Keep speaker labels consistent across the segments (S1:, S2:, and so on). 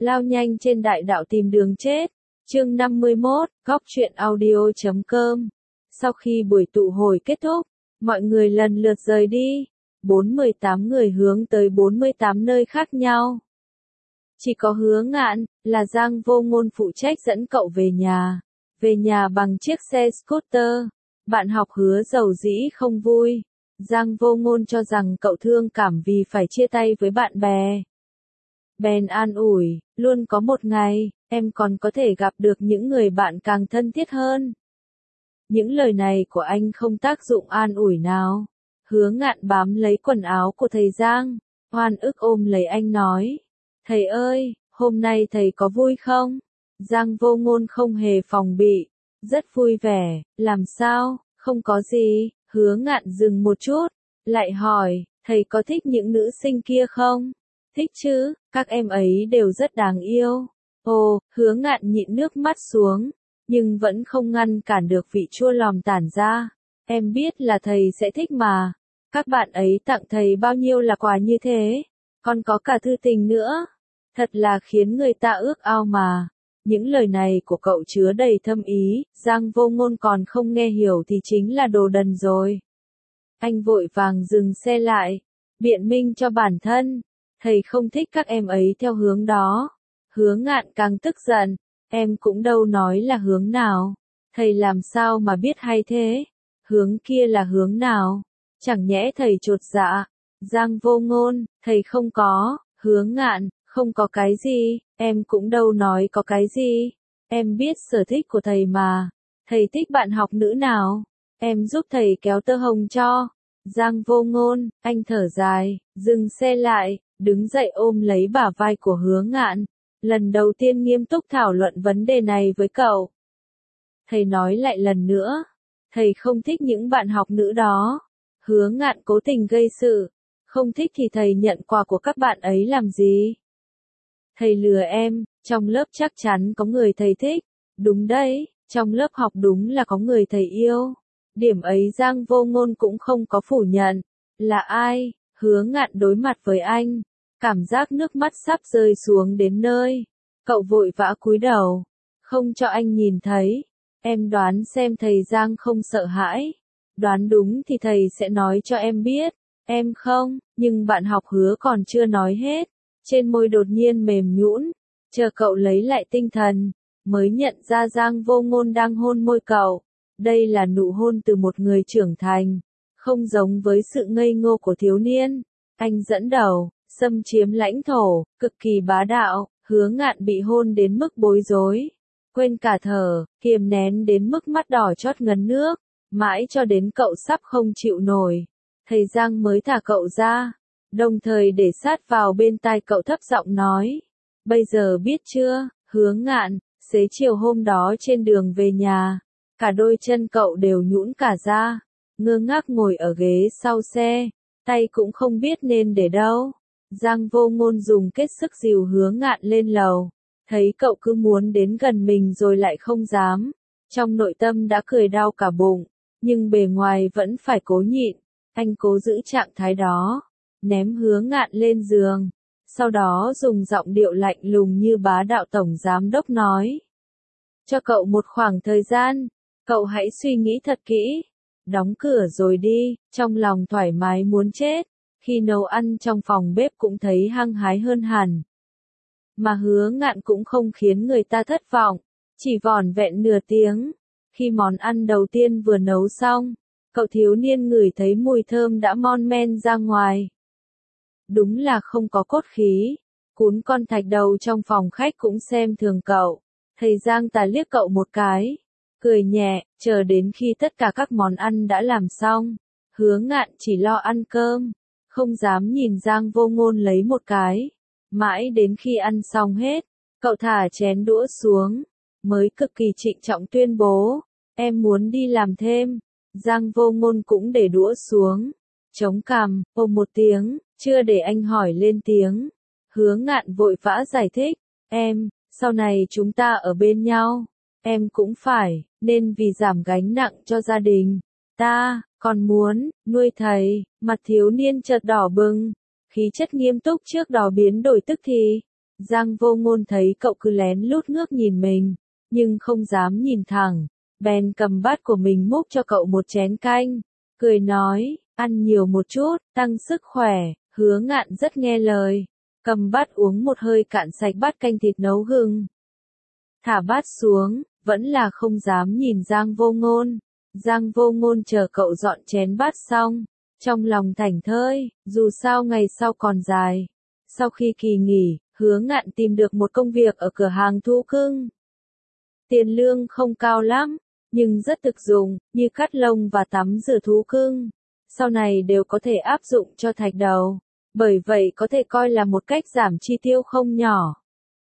S1: lao nhanh trên đại đạo tìm đường chết. Chương 51, Góc truyện audio.com. Sau khi buổi tụ hồi kết thúc, mọi người lần lượt rời đi. 48 người hướng tới 48 nơi khác nhau. Chỉ có Hứa Ngạn, là Giang Vô Ngôn phụ trách dẫn cậu về nhà. Về nhà bằng chiếc xe scooter. Bạn học Hứa dầu dĩ không vui. Giang Vô Ngôn cho rằng cậu thương cảm vì phải chia tay với bạn bè. Bèn an ủi, luôn có một ngày, em còn có thể gặp được những người bạn càng thân thiết hơn. Những lời này của anh không tác dụng an ủi nào. Hứa Ngạn bám lấy quần áo của thầy Giang, oan ức ôm lấy anh nói. Thầy ơi, hôm nay thầy có vui không? Giang Vô Ngôn không hề phòng bị, rất vui vẻ, làm sao, không có gì. Hứa Ngạn dừng một chút, lại hỏi, thầy có thích những nữ sinh kia không? Thích chứ, các em ấy đều rất đáng yêu. Ồ, Hứa Ngạn nhịn nước mắt xuống, nhưng vẫn không ngăn cản được vị chua lòm tản ra. Em biết là thầy sẽ thích mà. Các bạn ấy tặng thầy bao nhiêu là quà như thế, còn có cả thư tình nữa. Thật là khiến người ta ước ao mà. Những lời này của cậu chứa đầy thâm ý, Giang Vô Ngôn còn không nghe hiểu thì chính là đồ đần rồi. Anh vội vàng dừng xe lại, biện minh cho bản thân. Thầy không thích các em ấy theo hướng đó. Hứa Ngạn càng tức giận, em cũng đâu nói là hướng nào. Thầy làm sao mà biết hay thế? Hướng kia là hướng nào? Chẳng nhẽ thầy chột dạ? Giang Vô Ngôn, thầy không có. Hứa Ngạn, không có cái gì, em cũng đâu nói có cái gì. Em biết sở thích của thầy mà. Thầy thích bạn học nữ nào? Em giúp thầy kéo tơ hồng cho. Giang Vô Ngôn, anh thở dài, dừng xe lại, đứng dậy ôm lấy bả vai của Hứa Ngạn. Lần đầu tiên nghiêm túc thảo luận vấn đề này với cậu. Thầy nói lại lần nữa, thầy không thích những bạn học nữ đó. Hứa Ngạn cố tình gây sự. Không thích thì thầy nhận quà của các bạn ấy làm gì? Thầy lừa em, trong lớp chắc chắn có người thầy thích. Đúng đấy, trong lớp học đúng là có người thầy yêu. Điểm ấy Giang Vô Ngôn cũng không có phủ nhận. Là ai? Hứa Ngạn đối mặt với anh, cảm giác nước mắt sắp rơi xuống đến nơi. Cậu vội vã cúi đầu, không cho anh nhìn thấy. Em đoán xem thầy Giang không sợ hãi. Đoán đúng thì thầy sẽ nói cho em biết. Em không, nhưng bạn học Hứa còn chưa nói hết. Trên môi đột nhiên mềm nhũn, chờ cậu lấy lại tinh thần, mới nhận ra Giang Vô Ngôn đang hôn môi cậu. Đây là nụ hôn từ một người trưởng thành, không giống với sự ngây ngô của thiếu niên. Anh dẫn đầu, xâm chiếm lãnh thổ, cực kỳ bá đạo. Hứa Ngạn bị hôn đến mức bối rối, quên cả thở, kiềm nén đến mức mắt đỏ chót ngấn nước, mãi cho đến cậu sắp không chịu nổi. Thầy Giang mới thả cậu ra, đồng thời để sát vào bên tai cậu thấp giọng nói. Bây giờ biết chưa, Hứa Ngạn, xế chiều hôm đó trên đường về nhà, cả đôi chân cậu đều nhũn cả ra, ngơ ngác ngồi ở ghế sau xe, tay cũng không biết nên để đâu. Giang Vô Ngôn dùng hết sức dìu Hứa Ngạn lên lầu, thấy cậu cứ muốn đến gần mình rồi lại không dám. Trong nội tâm đã cười đau cả bụng, nhưng bề ngoài vẫn phải cố nhịn. Anh cố giữ trạng thái đó, ném Hứa Ngạn lên giường, sau đó dùng giọng điệu lạnh lùng như bá đạo tổng giám đốc nói. Cho cậu một khoảng thời gian, cậu hãy suy nghĩ thật kỹ, đóng cửa rồi đi, trong lòng thoải mái muốn chết. Khi nấu ăn trong phòng bếp cũng thấy hăng hái hơn hẳn. Mà Hứa Ngạn cũng không khiến người ta thất vọng, chỉ vỏn vẹn nửa tiếng. Khi món ăn đầu tiên vừa nấu xong, cậu thiếu niên ngửi thấy mùi thơm đã mon men ra ngoài. Đúng là không có cốt khí. Cún con thạch đầu trong phòng khách cũng xem thường cậu. Thầy Giang tà liếc cậu một cái, cười nhẹ, chờ đến khi tất cả các món ăn đã làm xong. Hứa Ngạn chỉ lo ăn cơm, không dám nhìn Giang Vô Ngôn lấy một cái. Mãi đến khi ăn xong hết, cậu thả chén đũa xuống, mới cực kỳ trịnh trọng tuyên bố, em muốn đi làm thêm. Giang Vô Ngôn cũng để đũa xuống, chống cằm, ôm một tiếng, chưa để anh hỏi lên tiếng. Hứa Ngạn vội vã giải thích, em, sau này chúng ta ở bên nhau, em cũng phải, nên vì giảm gánh nặng cho gia đình, ta còn muốn nuôi thầy. Mặt thiếu niên chợt đỏ bừng, khí chất nghiêm túc trước đó biến đổi tức thì. Giang Vô Ngôn thấy cậu cứ lén lút ngước nhìn mình, nhưng không dám nhìn thẳng, bèn cầm bát của mình múc cho cậu một chén canh, cười nói, ăn nhiều một chút, tăng sức khỏe. Hứa Ngạn rất nghe lời, cầm bát uống một hơi cạn sạch bát canh thịt nấu gừng. Thả bát xuống, vẫn là không dám nhìn Giang Vô Ngôn. Giang Vô Ngôn chờ cậu dọn chén bát xong, trong lòng thảnh thơi, dù sao ngày sau còn dài. Sau khi kỳ nghỉ, Hứa Ngạn tìm được một công việc ở cửa hàng thú cưng. Tiền lương không cao lắm, nhưng rất thực dụng, như cắt lông và tắm rửa thú cưng. Sau này đều có thể áp dụng cho thạch đầu, bởi vậy có thể coi là một cách giảm chi tiêu không nhỏ.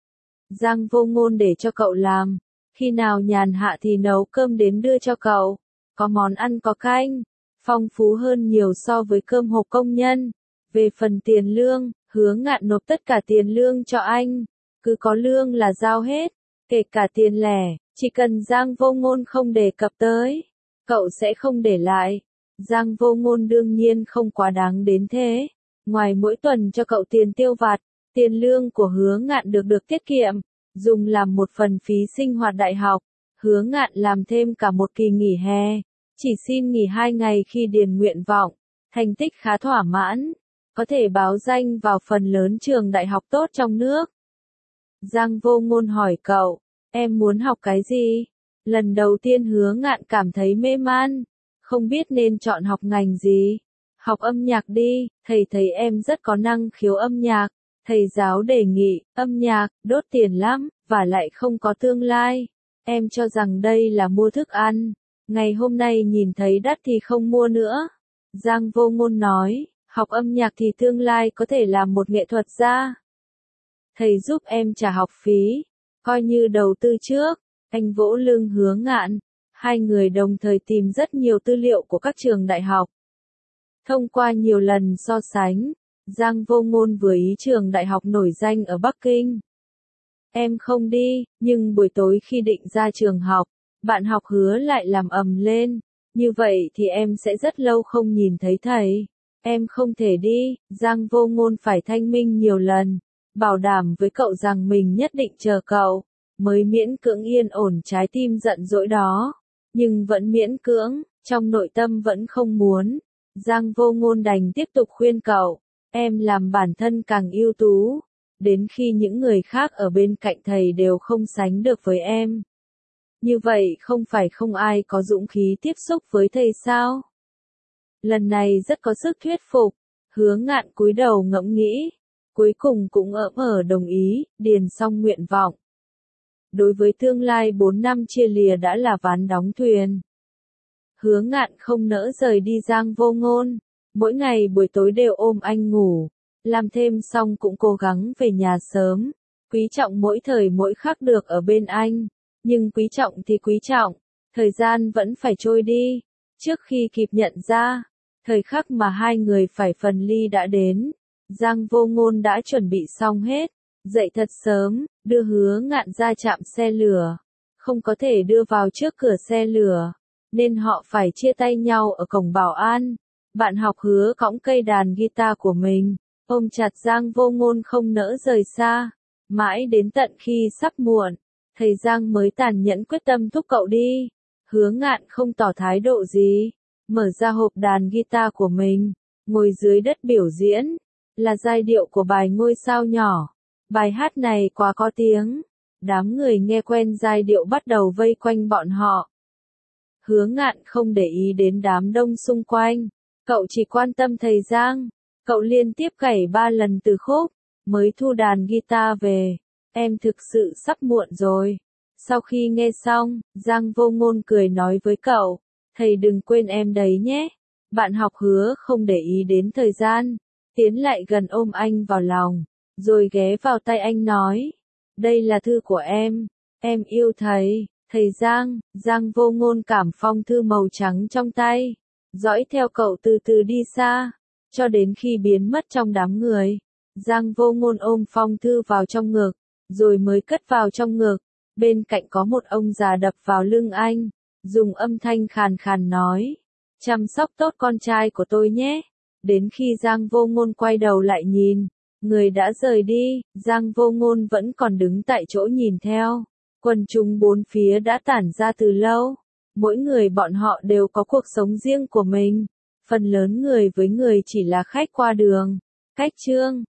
S1: Giang Vô Ngôn để cho cậu làm, khi nào nhàn hạ thì nấu cơm đến đưa cho cậu, có món ăn có canh, phong phú hơn nhiều so với cơm hộp công nhân. Về phần tiền lương, Hứa Ngạn nộp tất cả tiền lương cho anh, cứ có lương là giao hết, kể cả tiền lẻ, chỉ cần Giang Vô Ngôn không đề cập tới, cậu sẽ không để lại. Giang Vô Ngôn đương nhiên không quá đáng đến thế, ngoài mỗi tuần cho cậu tiền tiêu vặt, tiền lương của Hứa Ngạn được tiết kiệm, dùng làm một phần phí sinh hoạt đại học. Hứa Ngạn làm thêm cả một kỳ nghỉ hè, chỉ xin nghỉ 2 ngày khi điền nguyện vọng, thành tích khá thỏa mãn, có thể báo danh vào phần lớn trường đại học tốt trong nước. Giang Vô Ngôn hỏi cậu, em muốn học cái gì? Lần đầu tiên Hứa Ngạn cảm thấy mê man, không biết nên chọn học ngành gì. Học âm nhạc đi, thầy thấy em rất có năng khiếu âm nhạc. Thầy giáo đề nghị, âm nhạc, đốt tiền lắm, và lại không có tương lai. Em cho rằng đây là mua thức ăn. Ngày hôm nay nhìn thấy đắt thì không mua nữa. Giang Vô Ngôn nói, học âm nhạc thì tương lai có thể làm một nghệ thuật gia. Thầy giúp em trả học phí, coi như đầu tư trước. Anh vỗ lưng Hứa Ngạn. Hai người đồng thời tìm rất nhiều tư liệu của các trường đại học. Thông qua nhiều lần so sánh, Giang Vô Ngôn vừa ý trường đại học nổi danh ở Bắc Kinh. Em không đi, nhưng buổi tối khi định ra trường học, bạn học Hứa lại làm ầm lên. Như vậy thì em sẽ rất lâu không nhìn thấy thầy. Em không thể đi, Giang Vô Ngôn phải thanh minh nhiều lần, bảo đảm với cậu rằng mình nhất định chờ cậu, mới miễn cưỡng yên ổn trái tim giận dỗi đó. Nhưng vẫn miễn cưỡng, trong nội tâm vẫn không muốn. Giang Vô Ngôn đành tiếp tục khuyên cậu, em làm bản thân càng ưu tú, đến khi những người khác ở bên cạnh thầy đều không sánh được với em. Như vậy không phải không ai có dũng khí tiếp xúc với thầy sao? Lần này rất có sức thuyết phục, Hứa Ngạn cúi đầu ngẫm nghĩ, cuối cùng cũng đồng ý, điền xong nguyện vọng. Đối với tương lai 4 năm chia lìa đã là ván đóng thuyền. Hứa Ngạn không nỡ rời đi Giang Vô Ngôn, mỗi ngày buổi tối đều ôm anh ngủ, làm thêm xong cũng cố gắng về nhà sớm, quý trọng mỗi thời mỗi khắc được ở bên anh, nhưng quý trọng thì quý trọng, thời gian vẫn phải trôi đi, trước khi kịp nhận ra, thời khắc mà hai người phải phân ly đã đến, Giang Vô Ngôn đã chuẩn bị xong hết, dậy thật sớm, đưa Hứa Ngạn ra trạm xe lửa, không có thể đưa vào trước cửa xe lửa, nên họ phải chia tay nhau ở cổng bảo an. Bạn học Hứa cõng cây đàn guitar của mình, ôm chặt Giang Vô Ngôn không nỡ rời xa, mãi đến tận khi sắp muộn, thầy Giang mới tàn nhẫn quyết tâm thúc cậu đi. Hứa Ngạn không tỏ thái độ gì, mở ra hộp đàn guitar của mình, ngồi dưới đất biểu diễn, là giai điệu của bài Ngôi sao nhỏ. Bài hát này quá có tiếng, đám người nghe quen giai điệu bắt đầu vây quanh bọn họ. Hứa Ngạn không để ý đến đám đông xung quanh, cậu chỉ quan tâm thầy Giang, cậu liên tiếp gảy 3 lần từ khúc, mới thu đàn guitar về, em thực sự sắp muộn rồi. Sau khi nghe xong, Giang Vô Ngôn cười nói với cậu, thầy đừng quên em đấy nhé. Bạn học Hứa không để ý đến thời gian, tiến lại gần ôm anh vào lòng, rồi ghé vào tay anh nói, đây là thư của em yêu thầy. Thầy Giang, Giang Vô Ngôn cảm phong thư màu trắng trong tay, dõi theo cậu từ từ đi xa, cho đến khi biến mất trong đám người. Giang Vô Ngôn ôm phong thư vào trong ngực, rồi mới cất vào trong ngực. Bên cạnh có một ông già đập vào lưng anh, dùng âm thanh khàn khàn nói, chăm sóc tốt con trai của tôi nhé. Đến khi Giang Vô Ngôn quay đầu lại nhìn, Người đã rời đi, Giang Vô Ngôn vẫn còn đứng tại chỗ nhìn theo. Quần chúng bốn phía đã tản ra từ lâu. Mỗi người bọn họ đều có cuộc sống riêng của mình. Phần lớn người với người chỉ là khách qua đường. Cách chương